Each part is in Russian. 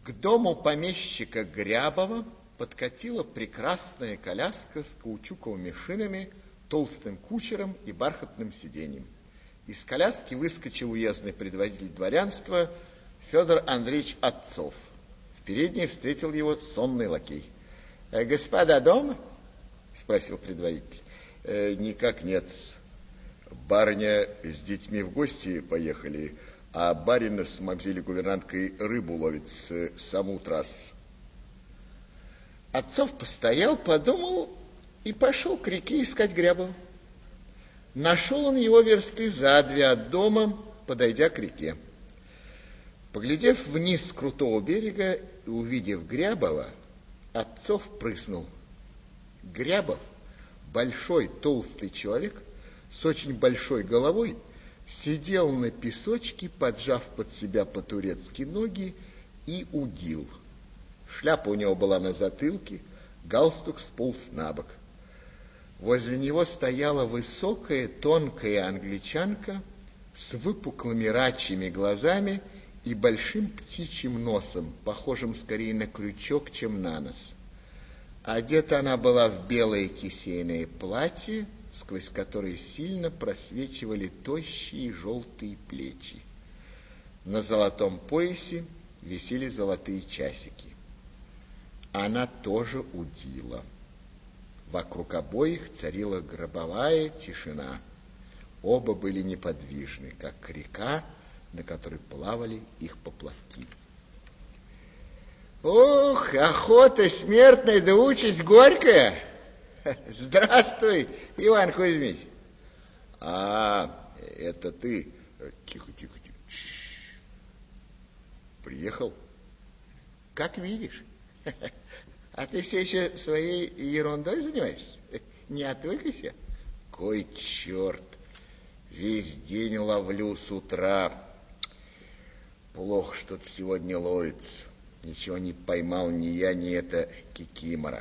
К дому помещика Грябова подкатила прекрасная коляска с каучуковыми шинами, толстым кучером и бархатным сиденьем. Из коляски выскочил уездный предводитель дворянства Федор Андреевич Отцов. В передней встретил его сонный лакей. «Господа дома?» — спросил предводитель. «Никак нет. Барыня с детьми в гости поехали, а барин с мамзелью гувернанткой рыбу ловит с самого утра». Отцов постоял, подумал и пошел к реке искать Грябова. Нашел он его версты за 2 от дома, подойдя к реке. Поглядев вниз с крутого берега и увидев Грябова, Отцов прыснул. Грябов, большой толстый человек с очень большой головой, сидел на песочке, поджав под себя по-турецки ноги, и удил. Шляпа у него была на затылке, галстук сполз на бок. Возле него стояла высокая, тонкая англичанка с выпуклыми рачьими глазами и большим птичьим носом, похожим скорее на крючок, чем на нос. Одета она была в белое кисейное платье, сквозь которое сильно просвечивали тощие желтые плечи. На золотом поясе висели золотые часики. Она тоже удила. Вокруг обоих царила гробовая тишина. Оба были неподвижны, как река, на которой плавали их поплавки. «Ох, охота смертная, да участь горькая! Здравствуй, Иван Кузьмич!» «А, это ты? Тихо. Приехал?» «Как видишь. А ты все еще своей ерундой занимаешься? Не отвык еще?» «Кой черт! Весь день ловлю с утра. Плохо что-то сегодня ловится. Ничего не поймал ни я, ни эта кикимора.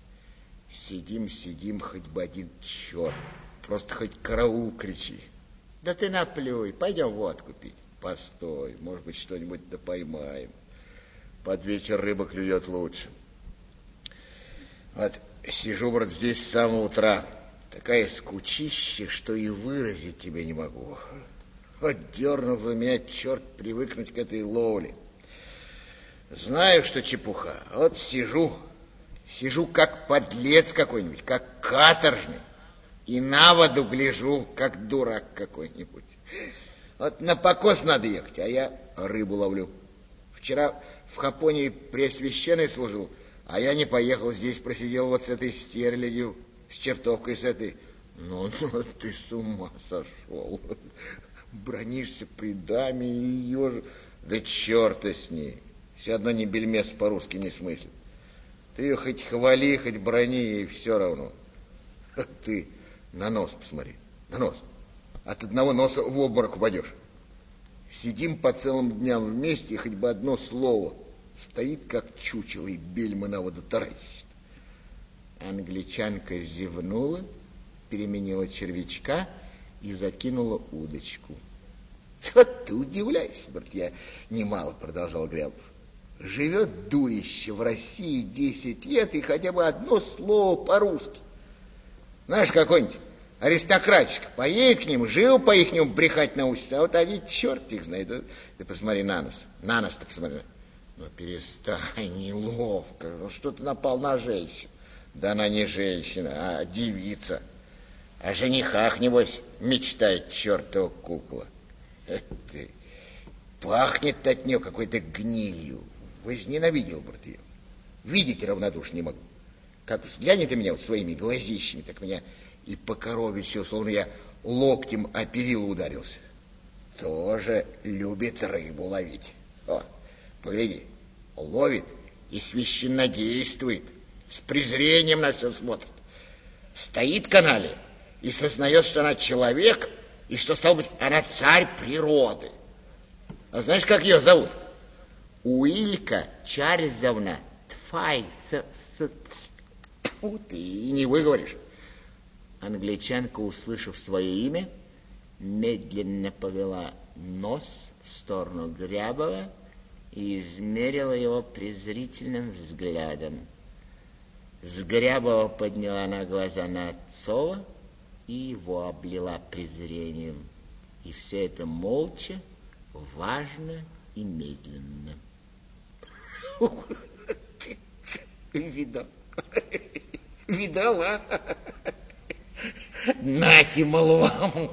Сидим, хоть бы один черт. Просто хоть караул кричи». «Да ты наплюй, пойдем водку пить». «Постой, может быть, что-нибудь да поймаем. Под вечер рыба клюет лучше. Вот сижу, брат, здесь с самого утра. Такая скучища, что и выразить тебе не могу. Вот дернул за меня черт привыкнуть к этой ловле. Знаю, что чепуха. Вот сижу как подлец какой-нибудь, как каторжный. И на воду гляжу, как дурак какой-нибудь. Вот на покос надо ехать, а я рыбу ловлю. Вчера в Хапонии Преосвященной служил, а я не поехал, здесь просидел вот с этой стерлядью, с чертовкой с этой. Ну, ты с ума сошел. Бронишься при даме и ее же... Да черта с ней. Все одно ни бельмес по-русски не смыслит. Ты ее хоть хвали, хоть брони, ей все равно. Ты на нос посмотри, на нос. От одного носа в обморок упадешь. Сидим по целым дням вместе, и хоть бы одно слово. Стоит, как чучело, и бельма на воду таращит. Англичанка зевнула, переменила червячка и закинула удочку. Вот ты удивляйся, брат, я немало, продолжал Грябов. Живет дурище в России 10 лет, и хотя бы одно слово по-русски. Знаешь, какой-нибудь аристократчик поедет к ним, живо по-ихнему брехать научится, а вот один черт их знает. Ты посмотри на нос-то посмотри. Ну, перестань, неловко, ну, что ты напал на женщину? Да она не женщина, а девица. О женихах, небось, мечтает чертова кукла. Ты, пахнет от нее какой-то гнилью. Возненавидел, брат, ее. Видеть равнодушно не могу. Как взглянет на меня вот своими глазищами, так меня и по корове все, словно я локтем о перила ударился. Тоже любит рыбу ловить. О, погляди, ловит и священнодействует, с презрением на все смотрит. Стоит в канале и сознает, что она человек, и что, стало быть, она царь природы. А знаешь, как ее зовут? Уилька Чарльзовна Тфай. Тьфу ты, и не выговоришь. Англичанка, услышав свое имя, медленно повела нос в сторону Грябова и измерила его презрительным взглядом. Сгрябова подняла на глаза на Отцова и его облила презрением. И все это молча, важно и медленно. Видала? Нате, мол, вам.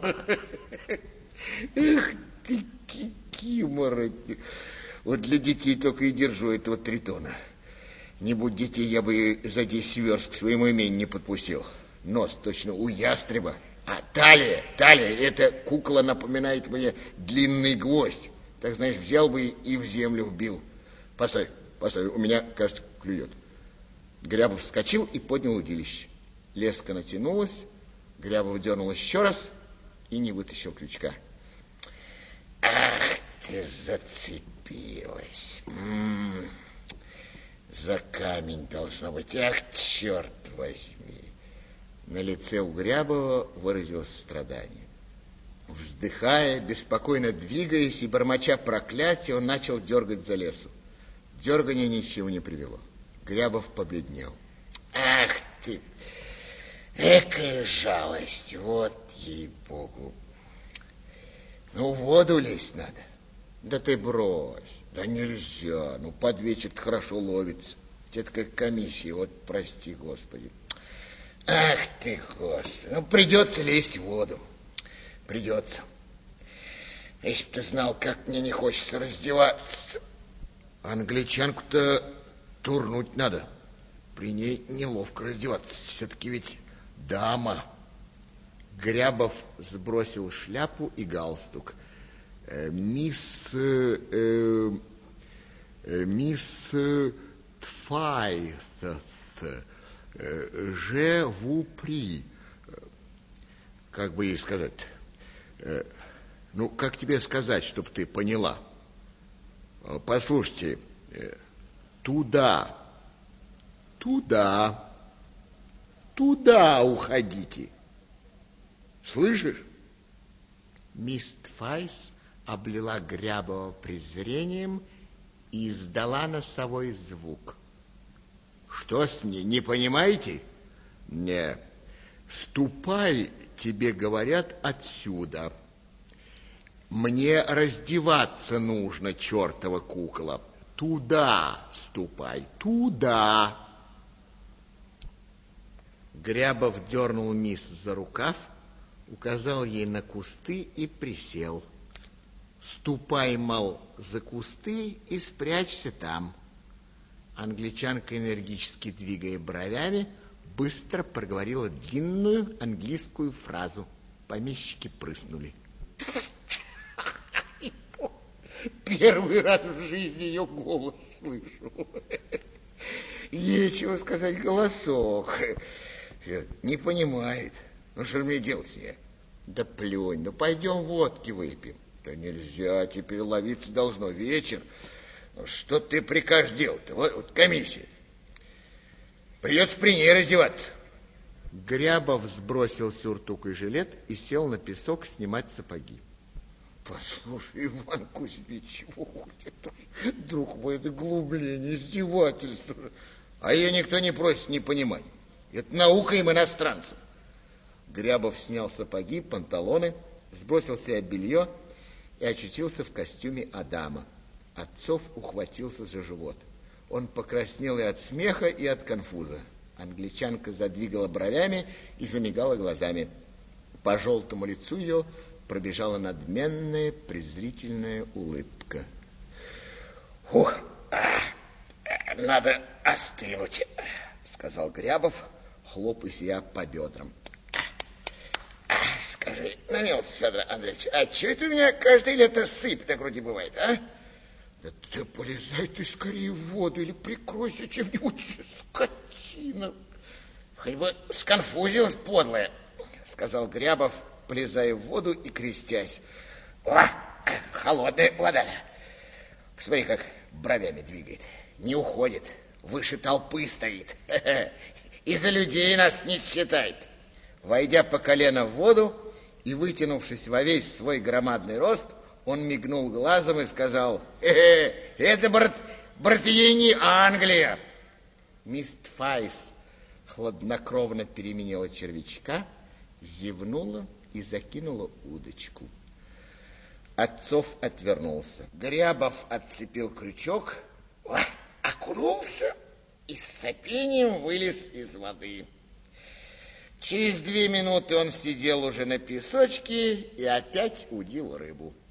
Эх ты, кикимора. Вот для детей только и держу этого тритона. Не будь детей, я бы за 10 верст к своему имению не подпустил. Нос точно у ястреба. А талия, эта кукла напоминает мне длинный гвоздь. Так, знаешь, взял бы и в землю вбил. Постой, у меня, кажется, клюет. Грябов вскочил и поднял удилище. Леска натянулась, Грябов дернул еще раз и не вытащил крючка. Ах ты, зацепилась. За камень должно быть. Ах, черт возьми. На лице у Грябова выразилось страдание. Вздыхая, беспокойно двигаясь и бормоча проклятия, он начал дергать за лесу. Дергание ничего не привело. Грябов побледнел. Ах ты, экая жалость, вот ей-богу. Ну, в воду лезть надо. Да ты брось. Да нельзя. Ну, под вечер хорошо ловится. Это как комиссия, вот прости, Господи. Ах ты, Господи, ну придется лезть в воду. Придется. Если бы ты знал, как мне не хочется раздеваться. Англичанку-то турнуть надо. При ней неловко раздеваться. Все-таки ведь дама. Грябов сбросил шляпу и галстук. Мисс Тфайт, же вупри. Как бы ей сказать? Ну, как тебе сказать, чтобы ты поняла? Послушайте, туда уходите. Слышишь? Мисс Тфайс облила Грябова презрением и издала носовой звук. Что с ней, не понимаете? Не. Ступай, тебе говорят, отсюда. Мне раздеваться нужно, чертова кукла. Туда ступай, туда. Грябов дернул мисс за рукав, указал ей на кусты и присел. Ступай, мол, за кусты и спрячься там. Англичанка, энергически двигая бровями, быстро проговорила длинную английскую фразу. Помещики прыснули. Первый раз в жизни ее голос слышу. Нечего сказать, голосок. Не понимает. Ну, что мне делать я? Да плюнь, ну пойдем водки выпьем. Да нельзя, теперь ловиться должно. Вечер. Что ты прикажешь делать-то? Вот комиссия. Придется при ней раздеваться. Грябов сбросил сюртук и жилет и сел на песок снимать сапоги. Послушай, Иван Кузьмич, друг мой, это глумление, издевательство. А ее никто не просит не понимать. Это наука им, иностранцам. Грябов снял сапоги, панталоны, сбросил себе белье и очутился в костюме Адама. Отцов ухватился за живот. Он покраснел и от смеха, и от конфуза. Англичанка задвигала бровями и замигала глазами. По желтому лицу ее пробежала надменная, презрительная улыбка. Фух, надо остынуть, сказал Грябов, хлопая себя по бедрам. Скажи, на милость, Федор Андреевич, а что это у меня каждое лето сыпь на груди бывает, а? Да ты полезай ты скорее в воду или прикройся чем-нибудь, скотина. Хоть бы сконфузилась подлая, сказал Грябов, полезая в воду и крестясь. О, холодная вода. Посмотри, как бровями двигает. Не уходит, выше толпы стоит. И за людей нас не считает. Войдя по колено в воду и вытянувшись во весь свой громадный рост, Он мигнул глазом и сказал: это, братья, не Англия. Мисс Файс хладнокровно переменила червячка, зевнула и закинула удочку. Отцов отвернулся. Грябов отцепил крючок, окунулся и с сопением вылез из воды. Через 2 минуты он сидел уже на песочке и опять удил рыбу.